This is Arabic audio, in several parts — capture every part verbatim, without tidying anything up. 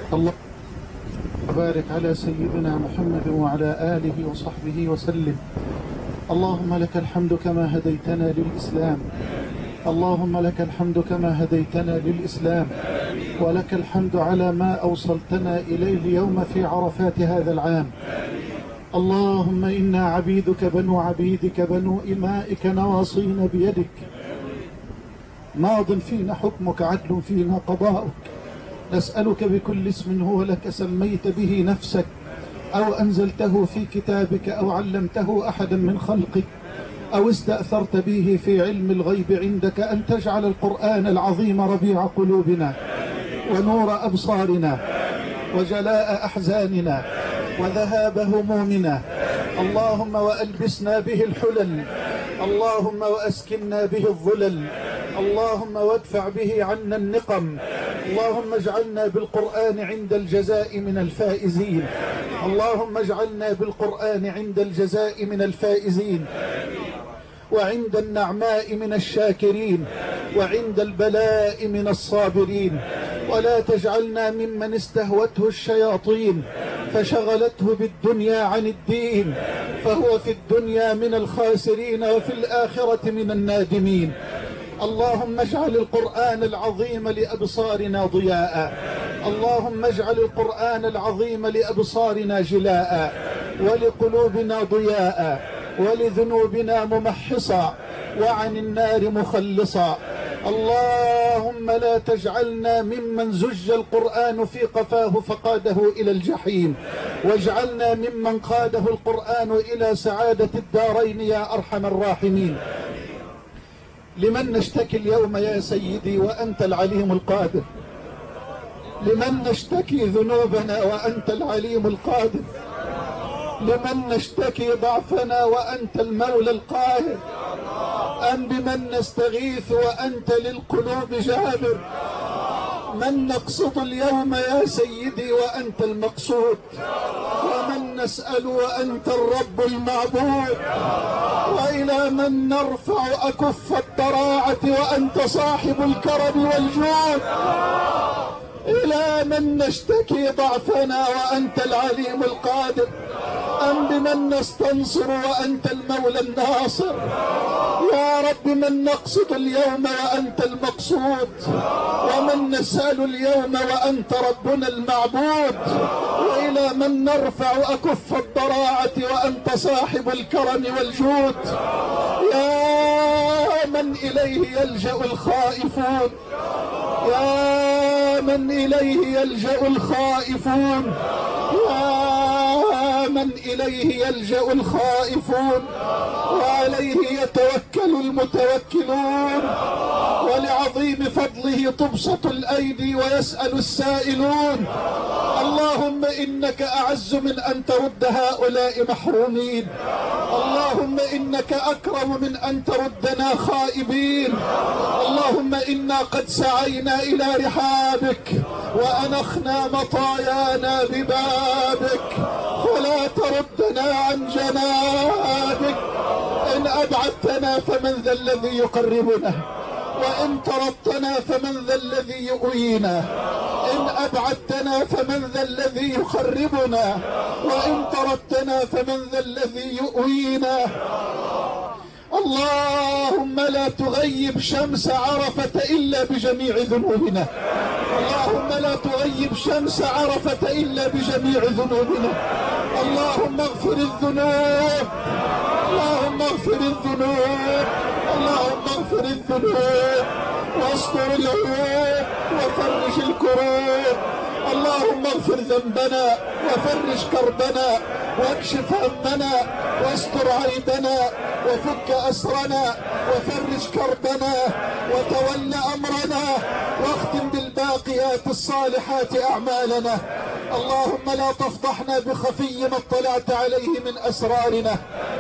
الله وبارك على سيدنا محمد وعلى آله وصحبه وسلم. اللهم لك الحمد كما هديتنا للإسلام، اللهم لك الحمد كما هديتنا للإسلام، ولك الحمد على ما أوصلتنا إليه اليوم في عرفات هذا العام. اللهم إنا عبيدك بنو عبيدك بنو إمائك نواصينا بيدك، ماض فينا حكمك عدل فينا قضاؤك. نسألك بكل اسم هو لك سميت به نفسك أو أنزلته في كتابك أو علمته أحدا من خلقك أو استأثرت به في علم الغيب عندك أن تجعل القرآن العظيم ربيع قلوبنا ونور أبصارنا وجلاء أحزاننا وذهاب همومنا. اللهم وألبسنا به الحلل، اللهم وأسكننا به الظلل، اللهم وادفع به عنا النقم. اللهم اجعلنا بالقرآن عند الجزاء من الفائزين، اللهم اجعلنا بالقرآن عند الجزاء من الفائزين، وعند النعماء من الشاكرين، وعند البلاء من الصابرين. ولا تجعلنا ممن استهوته الشياطين فشغلته بالدنيا عن الدين، فهو في الدنيا من الخاسرين وفي الآخرة من النادمين. اللهم اجعل القرآن العظيم لأبصارنا ضياء، اللهم اجعل القرآن العظيم لأبصارنا جلاء، ولقلوبنا ضياء، ولذنوبنا ممحصا، وعن النار مخلصا. اللهم لا تجعلنا ممن زج القرآن في قفاه فقاده إلى الجحيم، واجعلنا ممن قاده القرآن إلى سعادة الدارين يا أرحم الراحمين. لمن نشتكي اليوم يا سيدي وأنت العليم القادر؟ لمن نشتكي ذنوبنا وأنت العليم القادر؟ لمن نشتكي ضعفنا وأنت المولى القاهر؟ أم بمن نستغيث وأنت للقلوب جابر؟ من نقصد اليوم يا سيدي وأنت المقصود؟ ومن نسأل وأنت الرب المعبود؟ وإلى من نرفع أكف الضراعة وأنت صاحب الكرم والجود؟ إلى من نشتكي ضعفنا وأنت العليم القادر؟ أم بمن نستنصر وأنت المولى الناصر؟ يا رب من نقصد اليوم وأنت المقصود، ومن نسأل اليوم وأنت ربنا المعبود. وإلى من نرفع أكف الضراعة وأنت صاحب الكرم والجود؟ يا من إليه يلجأ الخائفون، يا من إليه يلجأ الخائفون، يا من إليه يلجأ الخائفون، وعليه يتوكل المتوكلون، ولعظيم فضله تبسط الأيدي ويسأل السائلون. اللهم إنك أعز من أن ترد هؤلاء محرومين، اللهم إنك أكرم من أن تردنا خائبين. اللهم إنا قد سعينا إلى رحابك وأنخنا مطايانا ببابك، فلا تردنا عن جنابك. إن أبعدتنا فمن ذا الذي يقربنا، وإن طردتنا فمن ذا الذي يؤوينا. إن أبعدتنا فمن ذا الذي يخربنا، وإن طردتنا فمن ذا الذي يؤوينا. اللهم لا تغيب شمس عرفة إلا بجميع ذنوبنا، اللهم لا تغيب شمس عرفة إلا بجميع ذنوبنا. اللهم اغفر الذنوب، اللهم اغفر الذنوب، اللهم اغفر الذنوب، واستر العيوب وفرج الكروب. اللهم اغفر ذنبنا وفرج كربنا واكشف همنا واستر عيبنا وفك أسرنا وفرج كربنا وتول أمرنا واختم بالباقيات الصالحات أعمالنا. اللهم لا تفضحنا بخفي ما اطلعت عليه من أسرارنا،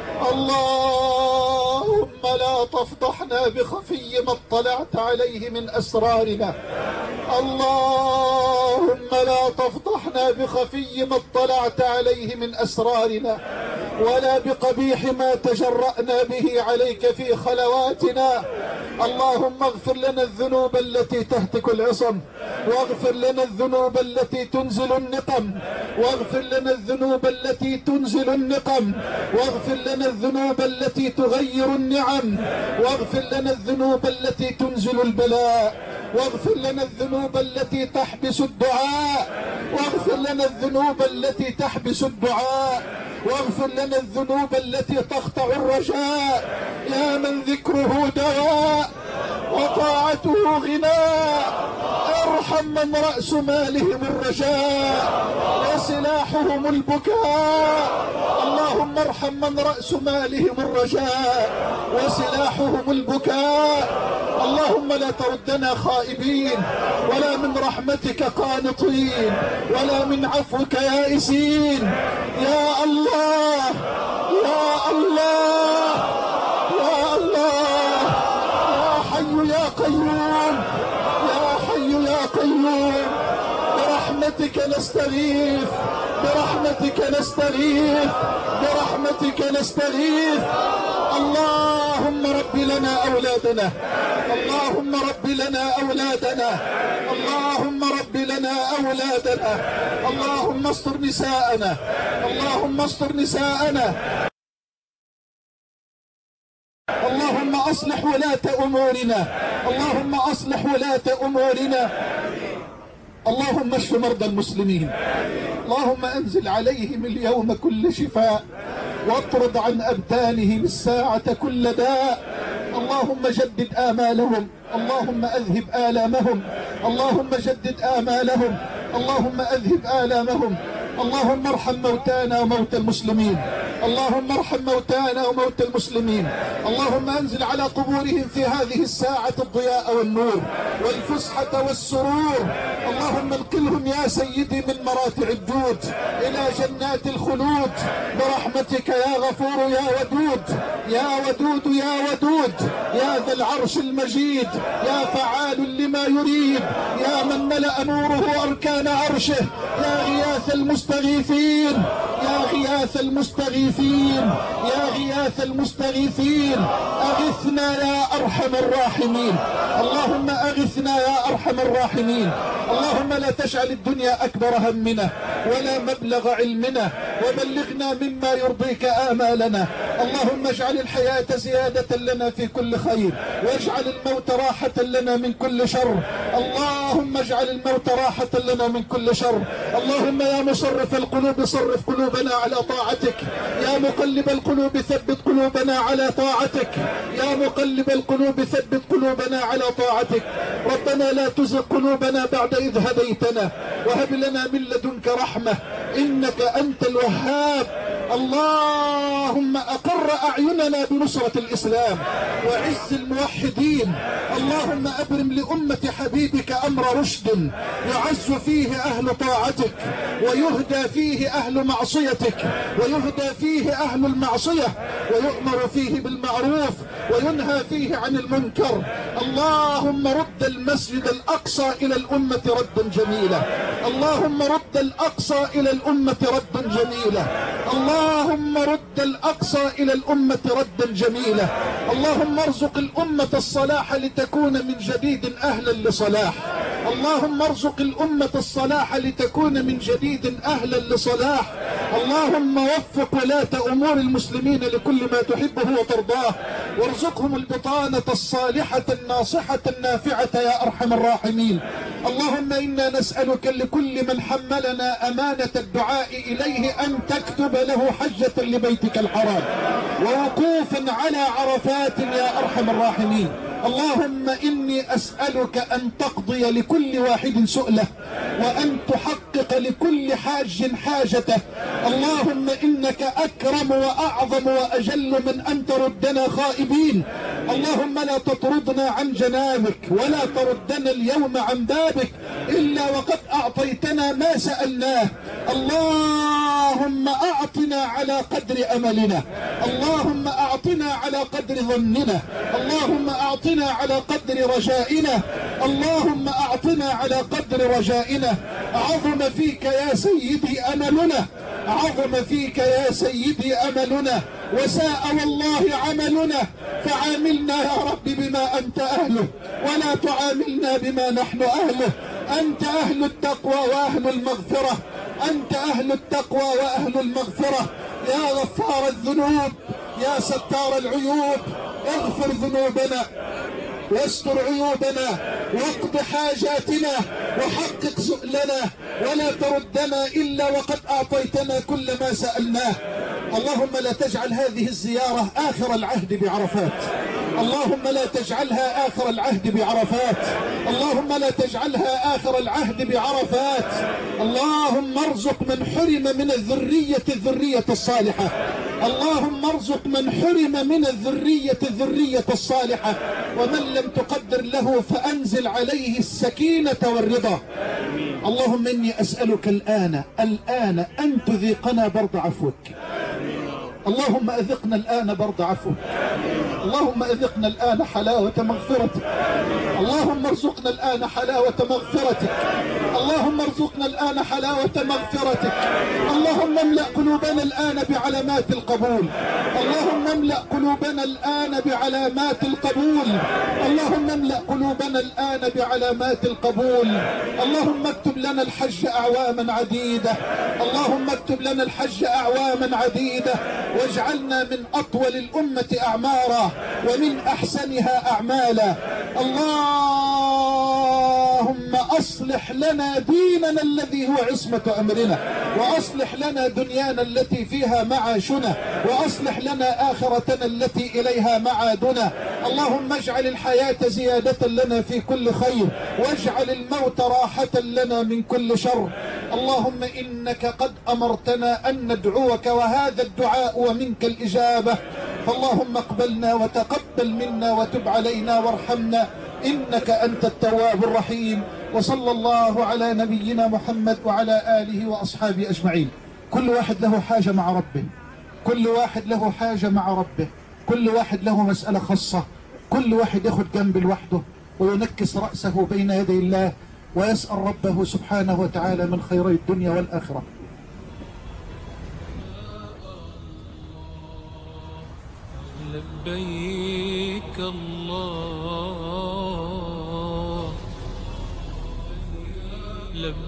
اللهم لا تفضحنا بخفي ما اطلعت عليه من أسرارنا، اللهم لا تفضحنا بخفي ما اطلعت عليه من أسرارنا. ولا بقبيح ما تجرأنا به عليك في خلواتنا. اللهم اغفر لنا الذنوب التي تهتك العصم، واغفر لنا الذنوب التي تنزل النقم، واغفر لنا الذنوب التي تنزل النقم، واغفر لنا الذنوب التي تغير النعم، واغفر لنا الذنوب التي تنزل البلاء، واغفر لنا الذنوب التي تحبس الدعاء، واغفر لنا الذنوب التي تحبس الدعاء، واغفر لنا الذنوب التي تقطع الرجاء. يا من ذكره دواء وطاعته غناء، ارحم من رأس مالهم الرجاء وسلاحهم البكاء. اللهم ارحم من رأس مالهم الرجاء وسلاحهم البكاء. اللهم لا تردنا خائبين، ولا من رحمتك قانطين، ولا من عفوك يائسين. يا الله يا الله يا الله، يا حي يا قيوم، يا حي يا قيوم، برحمتك نستغيث، برحمتك نستغيث، برحمتك نستغيث. اللهم رب لنا أولادنا، اللهم رب لنا أولادنا، اللهم رب لنا أولادنا، اللهم استر نساءنا، اللهم استر نساءنا، اللهم أصلح ولاة أمورنا، اللهم أصلح ولاة أمورنا. اللهم اشف مرضى المسلمين، اللهم أنزل عليهم اليوم كل شفاء، واطرد عن أبدانهم الساعة كل داء. اللهم جدد آمالهم، اللهم أذهب آلامهم، اللهم جدد آمالهم، اللهم أذهب آلامهم. اللهم ارحم موتانا وموتى المسلمين، اللهم ارحم موتانا وموتى المسلمين. اللهم انزل على قبورهم في هذه الساعة الضياء والنور والفسحة والسرور. اللهم انقلهم يا سيدي من مراتع الجود إلى جنات الخلود برحمتك يا غفور يا ودود، يا ودود يا ودود، يا ذا العرش المجيد، يا فعال لما يريد، يا من ملأ نوره أركان عرشه، يا غياث المستغيثين، يا غياث المستغيثين، يا غياث المستغيثين، أغثنا يا أرحم الراحمين. اللهم أغثنا يا أرحم الراحمين. اللهم لا تجعل الدنيا أكبر همنا ولا مبلغ علمنا، وبلغنا مما يرضيك آمالنا. اللهم اجعل الحياة زيادة لنا في كل خير، واجعل الموت راحة لنا من كل شر. اللهم اجعل الموت راحة لنا من كل شر. اللهم يا مصرف القلوب صرف قلوبنا على طاعتك، يا مقلب القلوب ثبت قلوبنا على طاعتك، يا مقلب القلوب ثبت قلوبنا على طاعتك. ربنا لا تزغ قلوبنا بعد إذ هديتنا، وهب لنا من لدنك رحمة إنك أنت الوهاب. اللهم أقر أعيننا بنصرة الإسلام وعز الموحدين. اللهم أبرم لأمة حبيبك أمر رشد يعز فيه أهل طاعتك، ويهدى فيه أهل معصيتك، ويهدى فيه أهل المعصية، ويؤمر فيه بالمعروف وينهى فيه عن المنكر. اللهم رد المسجد الأقصى إلى الأمة ردا جميلا، اللهم رد الأقصى إلى الأمة ردا جميلا، اللهم رد الأقصى إلى الأمة ردا جميلا. اللهم ارزق الأمة الصلاح لتكون من جديد أهلا لصلاح، اللهم ارزق الأمة الصلاح لتكون من جديد أهلا لصلاح. اللهم وفق ولاة أمور المسلمين لكل ما تحبه وترضاه، وارزقهم البطانة الصالحة الناصحة النافعة يا أرحم الراحمين. اللهم إنا نسألك لكل من حملنا أمانة الدعاء إليه أن تكتب له حجة لبيتك الحرام ووقوفا على عرفات يا أرحم الراحمين. اللهم إني أسألك أن تقضي لكل واحد سؤله، وأن تحقق لكل حاج حاجته. اللهم إنك أكرم وأعظم وأجل من أن تردنا خائبين. اللهم لا تطردنا عن جنابك، ولا تردنا اليوم عن بابك إلا وقد أعطيتنا ما سألناه. اللهم أعطنا على قدر أملنا، اللهم أعطنا على قدر ظننا، اللهم أعطنا على قدر رجائنا، اللهم أعطنا على قدر رجائنا. عظم فيك يا سيدي أملنا، عظم فيك يا سيدي أملنا وساء والله عملنا، فعاملنا يا رب بما أنت أهله ولا تعاملنا بما نحن أهله. أنت أهل التقوى وأهل المغفرة، أنت أهل التقوى وأهل المغفرة. يا غفار الذنوب، يا ستار العيوب، اغفر ذنوبنا واستر عيوبنا واقض حاجاتنا وحقق سؤلنا، ولا تردنا إلا وقد أعطيتنا كل ما سألناه. اللهم لا تجعل هذه الزيارة آخر العهد بعرفات، اللهم لا تجعلها آخر العهد بعرفات، اللهم لا تجعلها آخر العهد بعرفات. اللهم ارزق من حرم من الذرية الذرية الصالحة، اللهم ارزق من حرم من الذرية الذرية الصالحة، ومن لم تقدر له فأنزل عليه السكينة والرضا. اللهم إني أسألك الآن الآن أن تذيقنا برد عفوك. اللهم أذقنا الآن برد عفوك، اللهم أذقنا الآن حلاوة مغفرتك، اللهم ارزقنا الآن حلاوة مغفرتك، اللهم ارزقنا الآن حلاوة مغفرتك. اللهم املأ قلوبنا الآن بعلامات القبول، اللهم املأ قلوبنا الآن بعلامات القبول، اللهم املأ قلوبنا الآن بعلامات القبول. اللهم اكتب لنا الحج أعواما عديدة، اللهم اكتب لنا الحج أعواما عديدة، واجعلنا من أطول الأمة أعمارا ومن أحسنها أعمالا. اللهم أصلح لنا ديننا الذي هو عصمة أمرنا، وأصلح لنا دنيانا التي فيها معاشنا، وأصلح لنا آخرتنا التي إليها معادنا. اللهم اجعل الحياة زيادة لنا في كل خير، واجعل الموت راحة لنا من كل شر. اللهم إنك قد أمرتنا أن ندعوك وهذا الدعاء ومنك الإجابة، فاللهم اقبلنا وتقبل منا وتب علينا وارحمنا، إنك أنت التواب الرحيم. وصلى الله على نبينا محمد وعلى آله وأصحابه أجمعين. كل واحد له حاجة مع ربه، كل واحد له حاجة مع ربه، كل واحد له مسألة خاصة، كل واحد ياخد جنب لوحده وينكس رأسه بين يدي الله ويسأل ربه سبحانه وتعالى من خيري الدنيا والآخرة. لبيك الله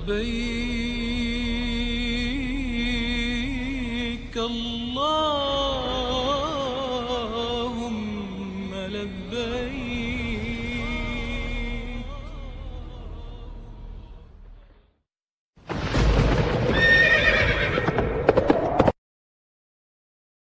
لبيك الله